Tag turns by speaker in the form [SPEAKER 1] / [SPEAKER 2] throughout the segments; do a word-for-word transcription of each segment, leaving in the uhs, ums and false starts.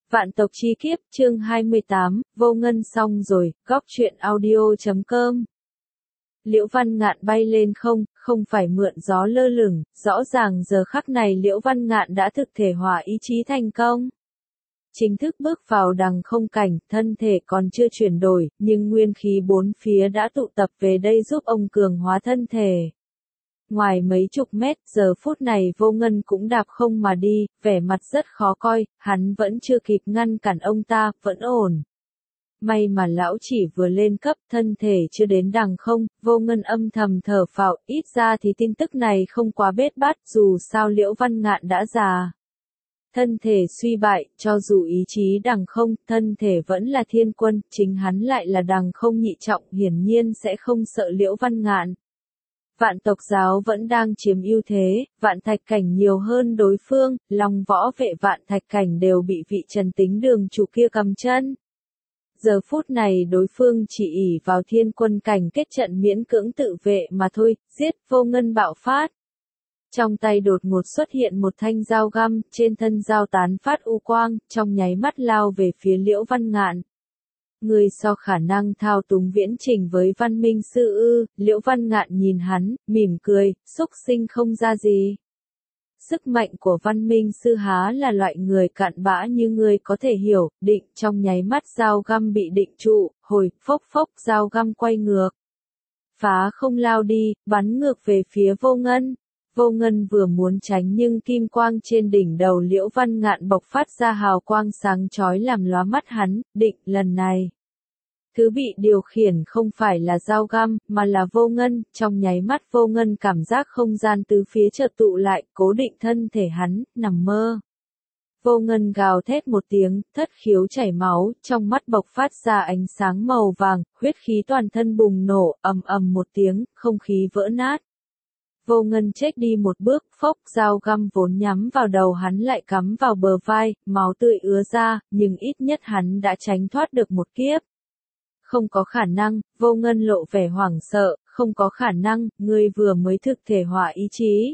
[SPEAKER 1] Vạn tộc chi kiếp, chương hai mươi tám, vô ngân xong rồi, góc truyện audio chấm com. Liễu Văn Ngạn bay lên không, không phải mượn gió lơ lửng, rõ ràng giờ khắc này Liễu Văn Ngạn đã thực thể hóa ý chí thành công. Chính thức bước vào đằng không cảnh, thân thể còn chưa chuyển đổi, nhưng nguyên khí bốn phía đã tụ tập về đây giúp ông cường hóa thân thể. Ngoài mấy chục mét, giờ phút này Vô Ngân cũng đạp không mà đi, vẻ mặt rất khó coi, hắn vẫn chưa kịp ngăn cản ông ta, vẫn ổn. May mà lão chỉ vừa lên cấp, thân thể chưa đến đằng không, Vô Ngân âm thầm thở phào, ít ra thì tin tức này không quá bết bát, dù sao Liễu Văn Ngạn đã già. Thân thể suy bại, cho dù ý chí đằng không, thân thể vẫn là thiên quân, chính hắn lại là đằng không nhị trọng, hiển nhiên sẽ không sợ Liễu Văn Ngạn. Vạn tộc giáo vẫn đang chiếm ưu thế, vạn thạch cảnh nhiều hơn đối phương, long võ vệ vạn thạch cảnh đều bị vị Trần Tính Đường chủ kia cầm chân. Giờ phút này đối phương chỉ ỷ vào thiên quân cảnh kết trận miễn cưỡng tự vệ mà thôi, giết Vô Ngân bạo phát. Trong tay đột ngột xuất hiện một thanh dao găm, trên thân dao tán phát u quang, trong nháy mắt lao về phía Liễu Văn Ngạn. Người so khả năng thao túng viễn trình với Văn Minh Sư ư, Liễu Văn Ngạn nhìn hắn, mỉm cười, xúc sinh không ra gì. Sức mạnh của Văn Minh Sư há là loại người cặn bã như ngươi có thể hiểu, định trong nháy mắt dao găm bị định trụ, hồi, phốc phốc dao găm quay ngược. Phá không lao đi, bắn ngược về phía Vô Ngân. Vô Ngân vừa muốn tránh nhưng kim quang trên đỉnh đầu Liễu Văn Ngạn bộc phát ra hào quang sáng chói làm lóa mắt hắn, định lần này. Thứ bị điều khiển không phải là dao găm, mà là Vô Ngân, trong nháy mắt Vô Ngân cảm giác không gian tứ phía chợt tụ lại, cố định thân thể hắn, nằm mơ. Vô Ngân gào thét một tiếng, thất khiếu chảy máu, trong mắt bộc phát ra ánh sáng màu vàng, huyết khí toàn thân bùng nổ, ầm ầm một tiếng, không khí vỡ nát. Vô Ngân chết đi một bước, phốc, dao găm vốn nhắm vào đầu hắn lại cắm vào bờ vai, máu tươi ứa ra, nhưng ít nhất hắn đã tránh thoát được một kiếp. Không có khả năng, Vô Ngân lộ vẻ hoảng sợ, không có khả năng, ngươi vừa mới thực thể hóa ý chí.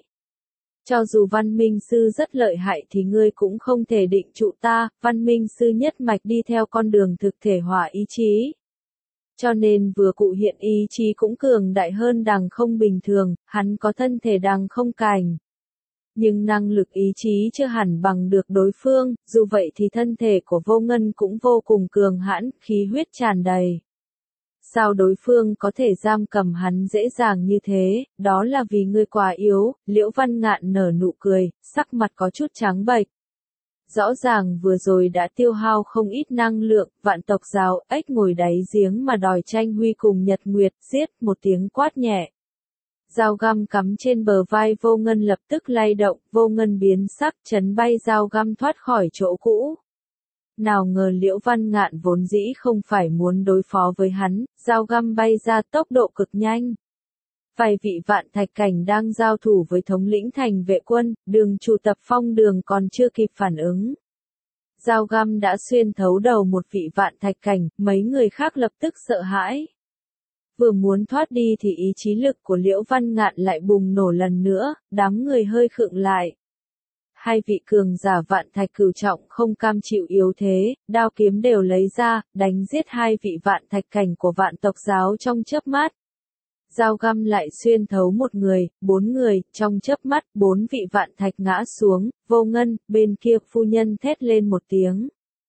[SPEAKER 1] Cho dù Văn Minh Sư rất lợi hại thì ngươi cũng không thể định trụ ta, Văn Minh Sư nhất mạch đi theo con đường thực thể hóa ý chí. Cho nên vừa cụ hiện ý chí cũng cường đại hơn đằng không bình thường, hắn có thân thể đằng không cảnh. Nhưng năng lực ý chí chưa hẳn bằng được đối phương, dù vậy thì thân thể của Vô Ngân cũng vô cùng cường hãn, khí huyết tràn đầy. Sao đối phương có thể giam cầm hắn dễ dàng như thế, đó là vì ngươi quá yếu, Liễu Văn Ngạn nở nụ cười, sắc mặt có chút trắng bệch. Rõ ràng vừa rồi đã tiêu hao không ít năng lượng, vạn tộc giáo ếch ngồi đáy giếng mà đòi tranh huy cùng Nhật Nguyệt, giết một tiếng quát nhẹ. Dao găm cắm trên bờ vai Vô Ngân lập tức lay động, Vô Ngân biến sắc chấn bay dao găm thoát khỏi chỗ cũ. Nào ngờ Liễu Văn Ngạn vốn dĩ không phải muốn đối phó với hắn, dao găm bay ra tốc độ cực nhanh. Vài vị vạn thạch cảnh đang giao thủ với thống lĩnh thành vệ quân, Đường chủ Tập Phong Đường còn chưa kịp phản ứng. Dao găm đã xuyên thấu đầu một vị vạn thạch cảnh, mấy người khác lập tức sợ hãi. Vừa muốn thoát đi thì ý chí lực của Liễu Văn Ngạn lại bùng nổ lần nữa, đám người hơi khựng lại. Hai vị cường giả vạn thạch cửu trọng không cam chịu yếu thế, đao kiếm đều lấy ra, đánh giết hai vị vạn thạch cảnh của vạn tộc giáo trong chớp mắt. Dao găm lại xuyên thấu một người, bốn người, trong chớp mắt, bốn vị vạn thạch ngã xuống, Vô Ngân, bên kia phu nhân thét lên một tiếng.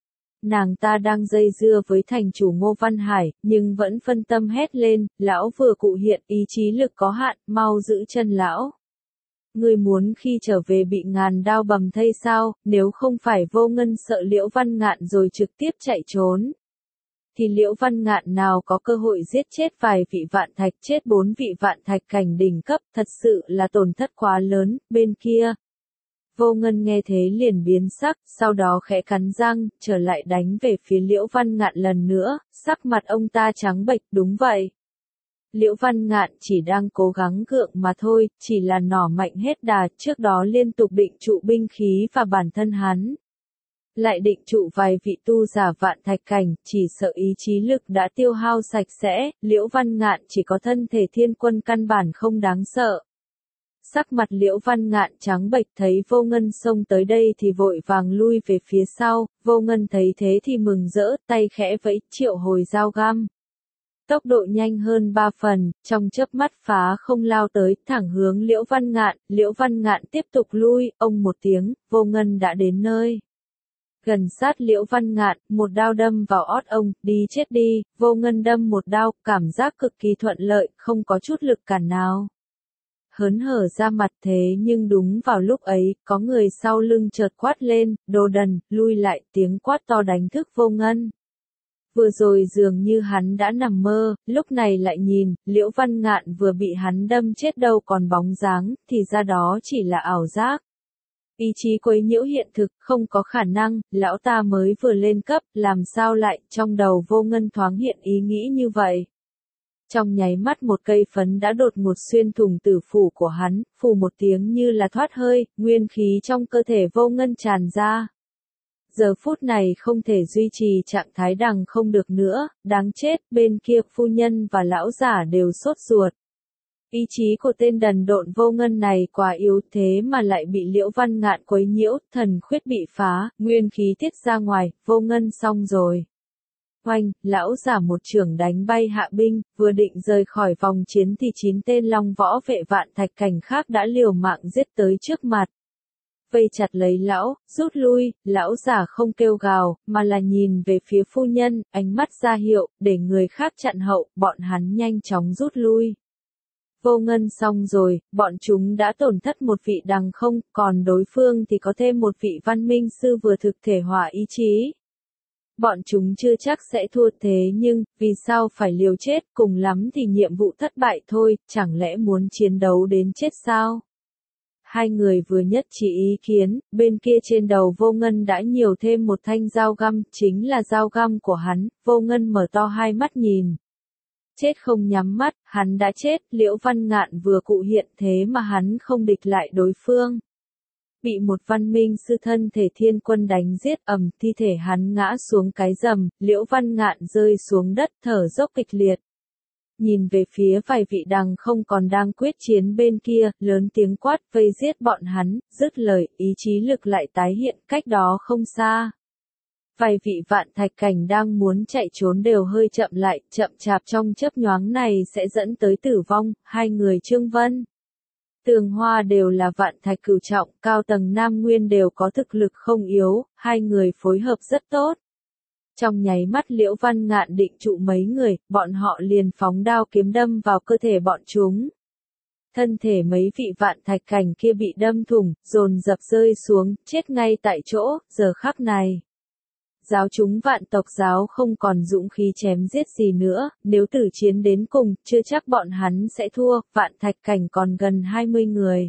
[SPEAKER 1] Nàng ta đang dây dưa với thành chủ Ngô Văn Hải, nhưng vẫn phân tâm hét lên, lão vừa cụ hiện, ý chí lực có hạn, mau giữ chân lão. Ngươi muốn khi trở về bị ngàn đao bầm thây sao, nếu không phải Vô Ngân sợ Liễu Văn Ngạn rồi trực tiếp chạy trốn. Thì Liễu Văn Ngạn nào có cơ hội giết chết vài vị vạn thạch, chết bốn vị vạn thạch cảnh đỉnh cấp, thật sự là tổn thất quá lớn, bên kia. Vô Ngân nghe thế liền biến sắc, sau đó khẽ cắn răng, trở lại đánh về phía Liễu Văn Ngạn lần nữa, sắc mặt ông ta trắng bệch, đúng vậy. Liễu Văn Ngạn chỉ đang cố gắng gượng mà thôi, chỉ là nỏ mạnh hết đà, trước đó liên tục định trụ binh khí và bản thân hắn. Lại định trụ vài vị tu giả vạn thạch cảnh, chỉ sợ ý chí lực đã tiêu hao sạch sẽ, Liễu Văn Ngạn chỉ có thân thể thiên quân căn bản không đáng sợ. Sắc mặt Liễu Văn Ngạn trắng bệch, thấy Vô Ngân xông tới đây thì vội vàng lui về phía sau, Vô Ngân thấy thế thì mừng rỡ, tay khẽ vẫy triệu hồi dao găm. Tốc độ nhanh hơn ba phần, trong chớp mắt phá không lao tới, thẳng hướng Liễu Văn Ngạn, Liễu Văn Ngạn tiếp tục lui, ông một tiếng, Vô Ngân đã đến nơi. Gần sát Liễu Văn Ngạn, một đao đâm vào ót ông, đi chết đi, Vô Ngân đâm một đao, cảm giác cực kỳ thuận lợi, không có chút lực cản nào. Hớn hở ra mặt thế nhưng đúng vào lúc ấy, có người sau lưng chợt quát lên, đồ đần, lui lại, tiếng quát to đánh thức Vô Ngân. Vừa rồi dường như hắn đã nằm mơ, lúc này lại nhìn, Liễu Văn Ngạn vừa bị hắn đâm chết đâu còn bóng dáng, thì ra đó chỉ là ảo giác. Ý chí quấy nhiễu hiện thực, không có khả năng, lão ta mới vừa lên cấp, làm sao lại, trong đầu Vô Ngân thoáng hiện ý nghĩ như vậy. Trong nháy mắt một cây phấn đã đột ngột xuyên thủng tử phủ của hắn, phù một tiếng như là thoát hơi, nguyên khí trong cơ thể Vô Ngân tràn ra. Giờ phút này không thể duy trì trạng thái đằng không được nữa, đáng chết, bên kia phu nhân và lão giả đều sốt ruột. Ý chí của tên đần độn Vô Ngân này quá yếu thế mà lại bị Liễu Văn Ngạn quấy nhiễu, thần khuyết bị phá, nguyên khí tiết ra ngoài, Vô Ngân xong rồi. Oanh, lão giả một chưởng đánh bay hạ binh, vừa định rời khỏi vòng chiến thì chín tên long võ vệ Vạn Thạch Cảnh khác đã liều mạng giết tới trước mặt. Vây chặt lấy lão, rút lui, lão giả không kêu gào, mà là nhìn về phía phu nhân, ánh mắt ra hiệu, để người khác chặn hậu, bọn hắn nhanh chóng rút lui. Vô Ngân xong rồi, bọn chúng đã tổn thất một vị đằng không, còn đối phương thì có thêm một vị văn minh sư vừa thực thể hóa ý chí. Bọn chúng chưa chắc sẽ thua thế nhưng, vì sao phải liều chết, cùng lắm thì nhiệm vụ thất bại thôi, chẳng lẽ muốn chiến đấu đến chết sao? Hai người vừa nhất trí ý kiến, bên kia trên đầu Vô Ngân đã nhiều thêm một thanh dao găm, chính là dao găm của hắn, Vô Ngân mở to hai mắt nhìn. Chết không nhắm mắt, hắn đã chết, Liễu Văn Ngạn vừa cụ hiện thế mà hắn không địch lại đối phương. Bị một văn minh sư thân thể thiên quân đánh giết ầm, thi thể hắn ngã xuống cái rầm, Liễu Văn Ngạn rơi xuống đất thở dốc kịch liệt. Nhìn về phía vài vị đằng không còn đang quyết chiến bên kia, lớn tiếng quát vây giết bọn hắn, dứt lời, ý chí lực lại tái hiện cách đó không xa. Vài vị Vạn Thạch Cảnh đang muốn chạy trốn đều hơi chậm lại, chậm chạp trong chớp nhoáng này sẽ dẫn tới tử vong, hai người Trương Vân. Tường Hoa đều là Vạn Thạch cửu trọng, cao tầng Nam Nguyên đều có thực lực không yếu, hai người phối hợp rất tốt. Trong nháy mắt Liễu Văn Ngạn định trụ mấy người, bọn họ liền phóng đao kiếm đâm vào cơ thể bọn chúng. Thân thể mấy vị Vạn Thạch Cảnh kia bị đâm thủng, dồn dập rơi xuống, chết ngay tại chỗ, giờ khắc này. Giáo chúng Vạn tộc giáo không còn dũng khí chém giết gì nữa, nếu tử chiến đến cùng, chưa chắc bọn hắn sẽ thua, Vạn Thạch Cảnh còn gần hai mươi người.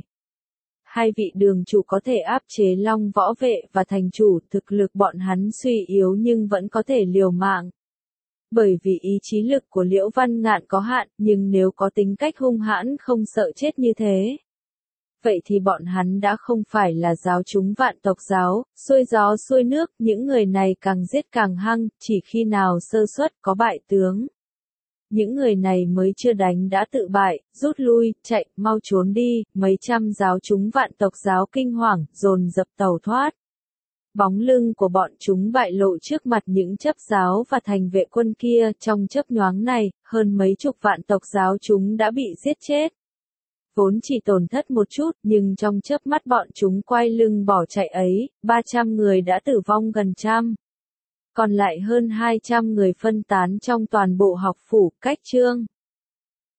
[SPEAKER 1] Hai vị đường chủ có thể áp chế long võ vệ và thành chủ, thực lực bọn hắn suy yếu nhưng vẫn có thể liều mạng. Bởi vì ý chí lực của Liễu Văn Ngạn có hạn, nhưng nếu có tính cách hung hãn không sợ chết như thế. Vậy thì bọn hắn đã không phải là giáo chúng Vạn tộc giáo, xuôi gió xuôi nước, những người này càng giết càng hăng, chỉ khi nào sơ suất có bại tướng. Những người này mới chưa đánh đã tự bại, rút lui, chạy, mau trốn đi, mấy trăm giáo chúng Vạn tộc giáo kinh hoàng, dồn dập tàu thoát. Bóng lưng của bọn chúng bại lộ trước mặt những chấp giáo và thành vệ quân kia, trong chớp nhoáng này, hơn mấy chục Vạn tộc giáo chúng đã bị giết chết. Vốn chỉ tổn thất một chút, nhưng trong chớp mắt bọn chúng quay lưng bỏ chạy ấy, ba trăm người đã tử vong gần trăm. Còn lại hơn hai trăm người phân tán trong toàn bộ học phủ, cách chương.